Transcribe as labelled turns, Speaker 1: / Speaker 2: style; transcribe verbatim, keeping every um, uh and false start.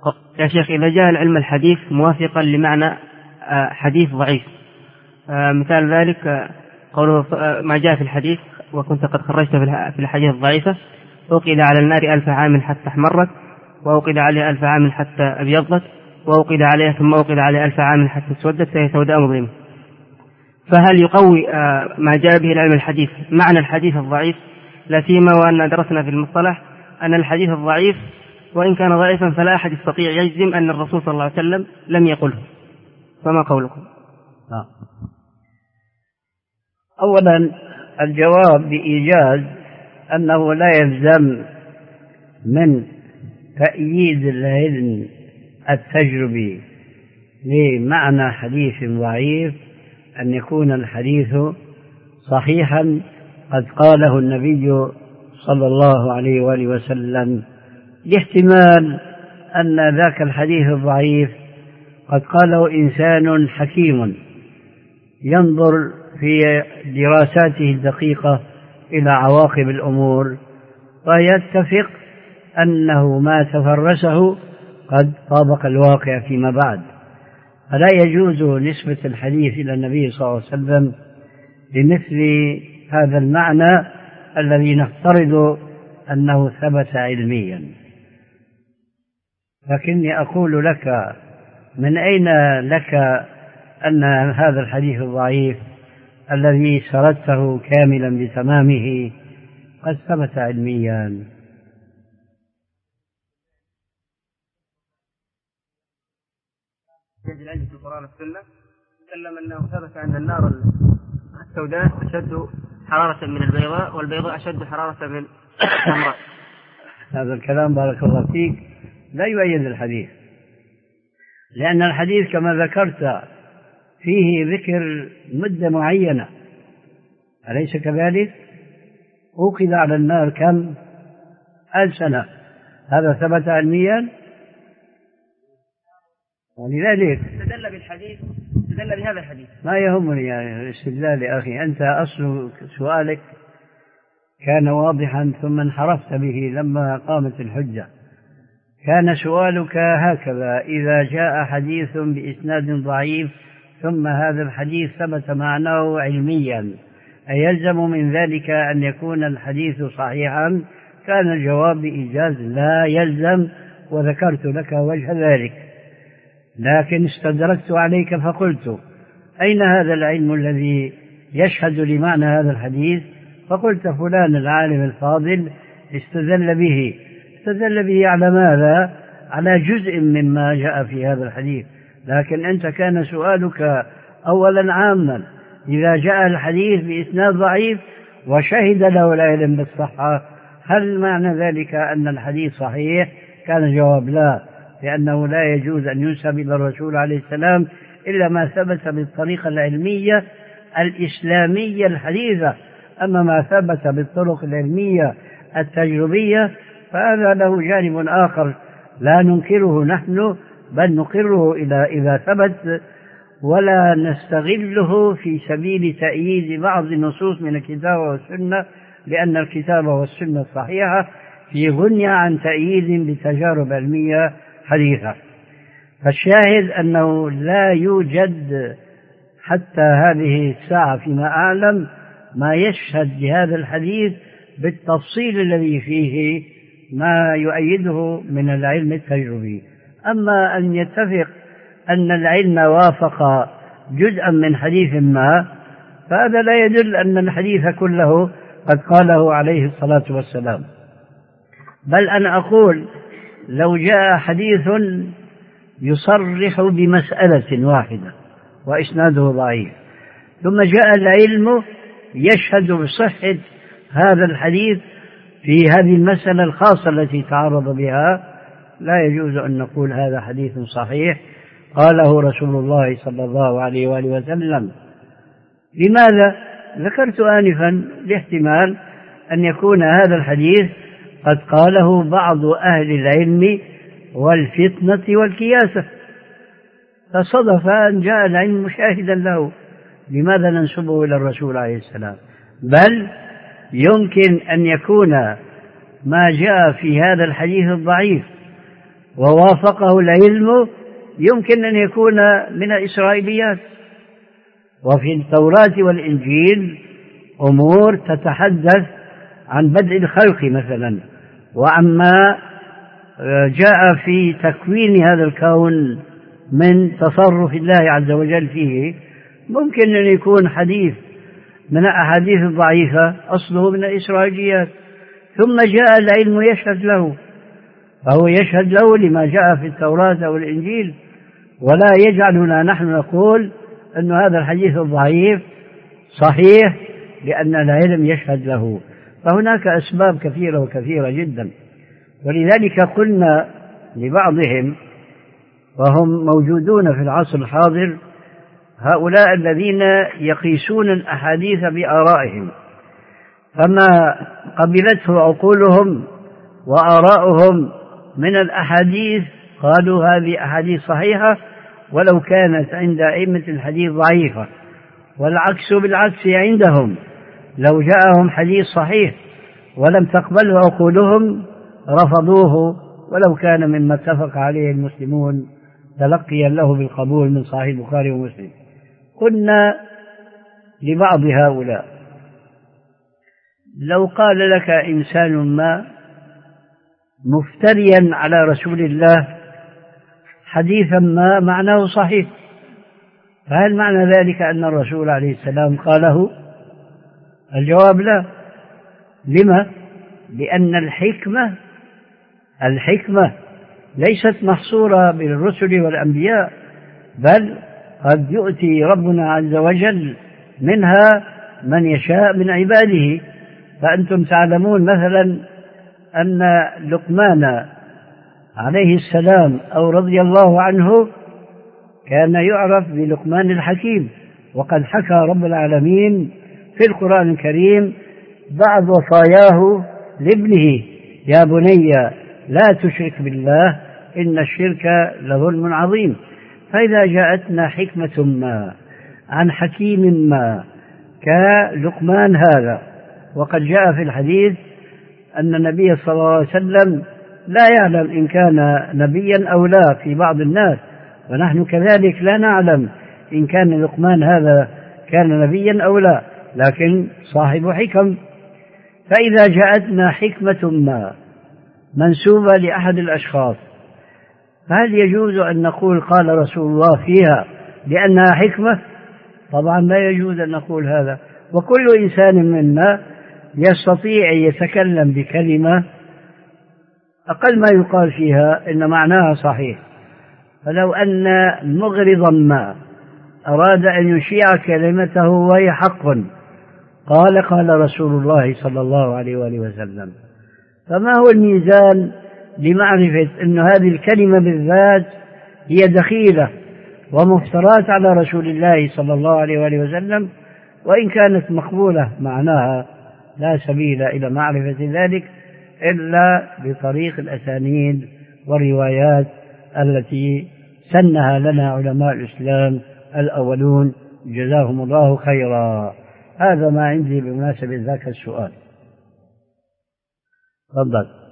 Speaker 1: يا شيخ، إذا جاء العلم الحديث موافقا لمعنى حديث ضعيف، مثال ذلك قوله ما جاء في الحديث وكنت قد خرجت في الحديث الضعيفة: أوقد على النار ألف عام حتى احمرت، وأوقد عليها ألف عام حتى أبيضت، وأوقد عليها ثم أوقد عليها ألف عام حتى اسودت فهي سوداء مظلمة. فهل يقوي ما جاء به العلم الحديث معنى الحديث الضعيف؟ لا سيما وأن درسنا في المصطلح أن الحديث الضعيف وإن كان ضعيفا فلا أحد يستطيع يجزم أن الرسول صلى الله عليه وسلم لم يقله، فما قولكم؟
Speaker 2: آه. أولا الجواب بإيجاز أنه لا يلزم من تأييد العلم التجربي لمعنى حديث ضعيف أن يكون الحديث صحيحا قد قاله النبي صلى الله عليه وآله وسلم، لاحتمال أن ذاك الحديث الضعيف قد قاله إنسان حكيم ينظر في دراساته الدقيقة إلى عواقب الأمور ويتفق أنه ما تفرسه قد طابق الواقع فيما بعد. فلا يجوز نسبة الحديث إلى النبي صلى الله عليه وسلم بمثل هذا المعنى الذي نفترض أنه ثبت علميا. لكني أقول لك من أين لك أن هذا الحديث الضعيف الذي سردته كاملا بتمامه قد ثبت علميا؟
Speaker 1: يجد العلم في القرآن والسنة تكلم أنه ثبت أن النار السوداء أشد حرارة من البيضاء، والبيضاء أشد حرارة من الحمراء.
Speaker 2: هذا الكلام بارك الله فيك لا يؤيد الحديث، لأن الحديث كما ذكرت فيه ذكر مدة معينة، أليس كذلك؟ أوقد على النار كم ألف سنة، هذا ثبت علميا. ولذلك
Speaker 1: استدل بالحديث، استدل بهذا الحديث.
Speaker 2: ما يهمني يعني الاستدلال يا أخي، أنت أصل سؤالك كان واضحا ثم انحرفت به لما قامت الحجة. كان سؤالك هكذا: إذا جاء حديث بإسناد ضعيف ثم هذا الحديث ثبت معناه علميا أيلزم من ذلك أن يكون الحديث صحيحا؟ كان الجواب بإيجاز: لا يلزم، وذكرت لك وجه ذلك. لكن استدركت عليك فقلت: أين هذا العلم الذي يشهد لمعنى هذا الحديث؟ فقلت: فلان العالم الفاضل استدل به. استدل به على ماذا؟ على جزء مما جاء في هذا الحديث. لكن أنت كان سؤالك أولا عاما: إذا جاء الحديث بإسناد ضعيف وشهد له العلم بالصحة هل معنى ذلك أن الحديث صحيح؟ كان الجواب: لا، لأنه لا يجوز أن ينسب إلى الرسول عليه السلام إلا ما ثبت بالطريقة العلمية الإسلامية الحديثة. أما ما ثبت بالطرق العلمية التجربية فهذا له جانب آخر لا ننكره نحن، بل نقره إلى إذا ثبت، ولا نستغله في سبيل تأييد بعض النصوص من الكتاب والسنة، لأن الكتاب والسنة الصحيحة في غنى عن تأييد بتجارب علمية حديثة. فالشاهد أنه لا يوجد حتى هذه الساعة فيما أعلم ما يشهد لهذا الحديث بالتفصيل الذي فيه ما يؤيده من العلم التجربي. أما أن يتفق أن العلم وافق جزءا من حديث ما فهذا لا يدل أن الحديث كله قد قاله عليه الصلاة والسلام. بل أنا أقول لو جاء حديث يصرح بمسألة واحدة وإسناده ضعيف ثم جاء العلم يشهد بصحة هذا الحديث في هذه المسألة الخاصة التي تعرض بها، لا يجوز أن نقول هذا حديث صحيح قاله رسول الله صلى الله عليه وآله وسلم. لماذا؟ ذكرت آنفا لاحتمال أن يكون هذا الحديث قد قاله بعض أهل العلم والفتنة والكياسة، فصدف أن جاء العلم مشاهدا له، لماذا ننسبه إلى الرسول عليه السلام؟ بل يمكن أن يكون ما جاء في هذا الحديث الضعيف ووافقه العلم يمكن أن يكون من الإسرائيليات. وفي التوراة والإنجيل أمور تتحدث عن بدء الخلق مثلا، وعما جاء في تكوين هذا الكون من تصرف الله عز وجل فيه، ممكن أن يكون حديث من الأحاديث الضعيفة أصله من الإسرائيليات، ثم جاء العلم يشهد له، فهو يشهد له لما جاء في التوراة والإنجيل، ولا يجعلنا نحن نقول أن هذا الحديث الضعيف صحيح لأن العلم يشهد له. فهناك أسباب كثيرة وكثيرة جدا. ولذلك قلنا لبعضهم وهم موجودون في العصر الحاضر، هؤلاء الذين يقيسون الأحاديث بآرائهم، فما قبلته عقولهم وآراؤهم من الأحاديث قالوا هذه أحاديث صحيحة ولو كانت عند أئمة الحديث ضعيفة، والعكس بالعكس عندهم، لو جاءهم حديث صحيح ولم تقبله عقولهم رفضوه ولو كان مما اتفق عليه المسلمون تلقيا له بالقبول من صحيح البخاري ومسلم. قلنا لبعض هؤلاء لو قال لك إنسان ما مفتريا على رسول الله حديثا ما معناه صحيح، فهل معنى ذلك أن الرسول عليه السلام قاله؟ الجواب لا. لما؟ لأن الحكمة الحكمة ليست محصورة بالرسل والأنبياء، بل قد يؤتي ربنا عز وجل منها من يشاء من عباده. فأنتم تعلمون مثلا أن لقمان عليه السلام أو رضي الله عنه كان يعرف بلقمان الحكيم، وقد حكى رب العالمين في القرآن الكريم بعض وصاياه لابنه: يا بني لا تشرك بالله إن الشرك لظلم عظيم. فإذا جاءتنا حكمة ما عن حكيم ما كلقمان هذا، وقد جاء في الحديث أن النبي صلى الله عليه وسلم لا يعلم إن كان نبيا أو لا في بعض الناس، ونحن كذلك لا نعلم إن كان لقمان هذا كان نبيا أو لا، لكن صاحب حكم. فإذا جاءتنا حكمة ما منسوبة لأحد الأشخاص، فهل يجوز أن نقول قال رسول الله فيها لأنها حكمة؟ طبعا لا يجوز أن نقول هذا. وكل إنسان منا يستطيع أن يتكلم بكلمة أقل ما يقال فيها إن معناها صحيح. فلو أن مغرضا ما أراد أن يشيع كلمته وهي حق قال قال رسول الله صلى الله عليه وآله وسلم، فما هو الميزان لمعرفة أن هذه الكلمة بالذات هي دخيلة ومفترات على رسول الله صلى الله عليه وآله وسلم، وإن كانت مقبولة معناها لا سبيل إلى معرفة ذلك إلا بطريق الأسانيد والروايات التي سنها لنا علماء الإسلام الأولون جزاهم الله خيرا. هذا ما عندي بمناسبة ذاك السؤال. تفضل.